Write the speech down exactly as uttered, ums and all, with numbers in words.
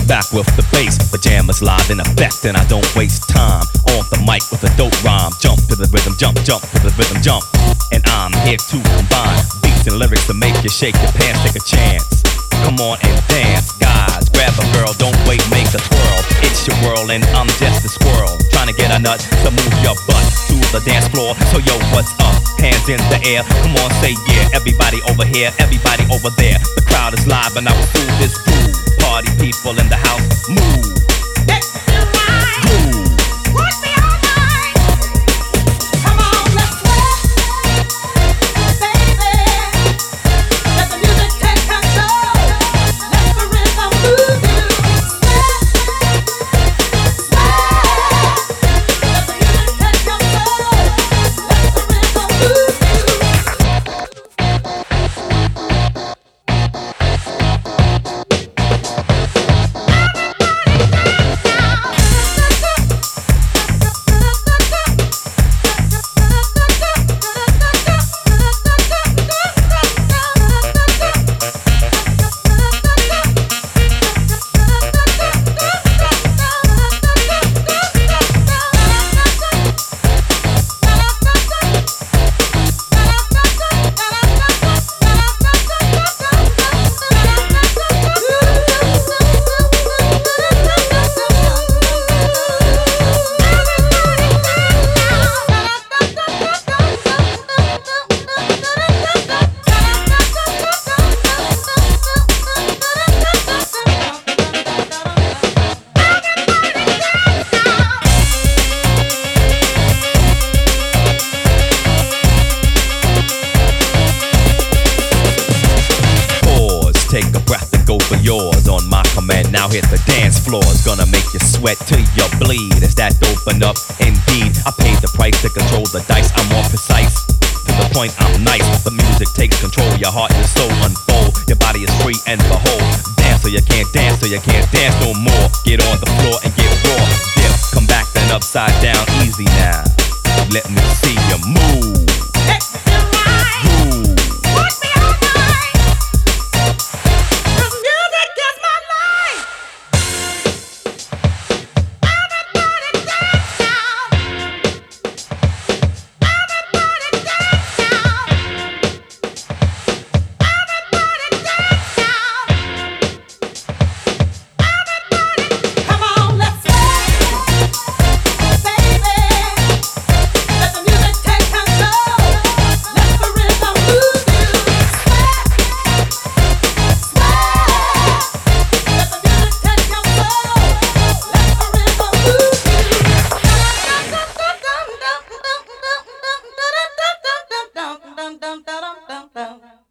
Back with the bass, pajamas live in effect, and I don't waste time on the mic with a dope rhyme. Jump to the rhythm, jump, jump to the rhythm, jump. And I'm here to combine beats and lyrics to make you shake your pants, take a chance. Come on and dance, guys, grab a girl, don't wait, make a twirl. It's your world and I'm just a squirrel, trying to get a nut to move your butt to the dance floor. So yo, what's up? Hands in the air, come on, say yeah. Everybody over here, everybody over there. The crowd is live and I will fool this groove. Party people in the house, move. Let me ride. Groove. Watch me all night. Come on, let's sweat, baby. Let the music take control. Let the rhythm move you. Sweat, sweat. Let the music take control. Let the rhythm move Take a breath and go for yours on my command. Now hit the dance floor. It's gonna make you sweat till you bleed. Is that open up? Indeed, I paid the price to control the dice. I'm more precise. To the point, I'm nice. The music takes control. Your heart and your soul unfold. Your body is free and behold. Dance so you can't dance, so you can't dance no more. Get on the floor and get raw. Dip, come back then upside down. Easy now. Let me see you move. Let me ride. Groove. Watch me all night. The music is my life. Everybody dance now. Everybody dance now. Everybody dance now. Everybody, come on, let's sweat, baby. Let the music take control. Let the rhythm move you. Sweat, sweat. Let the music take control. Let the rhythm move you. Dum dum dum dum dum dum dum dum dum dum dum dum dum dum dum.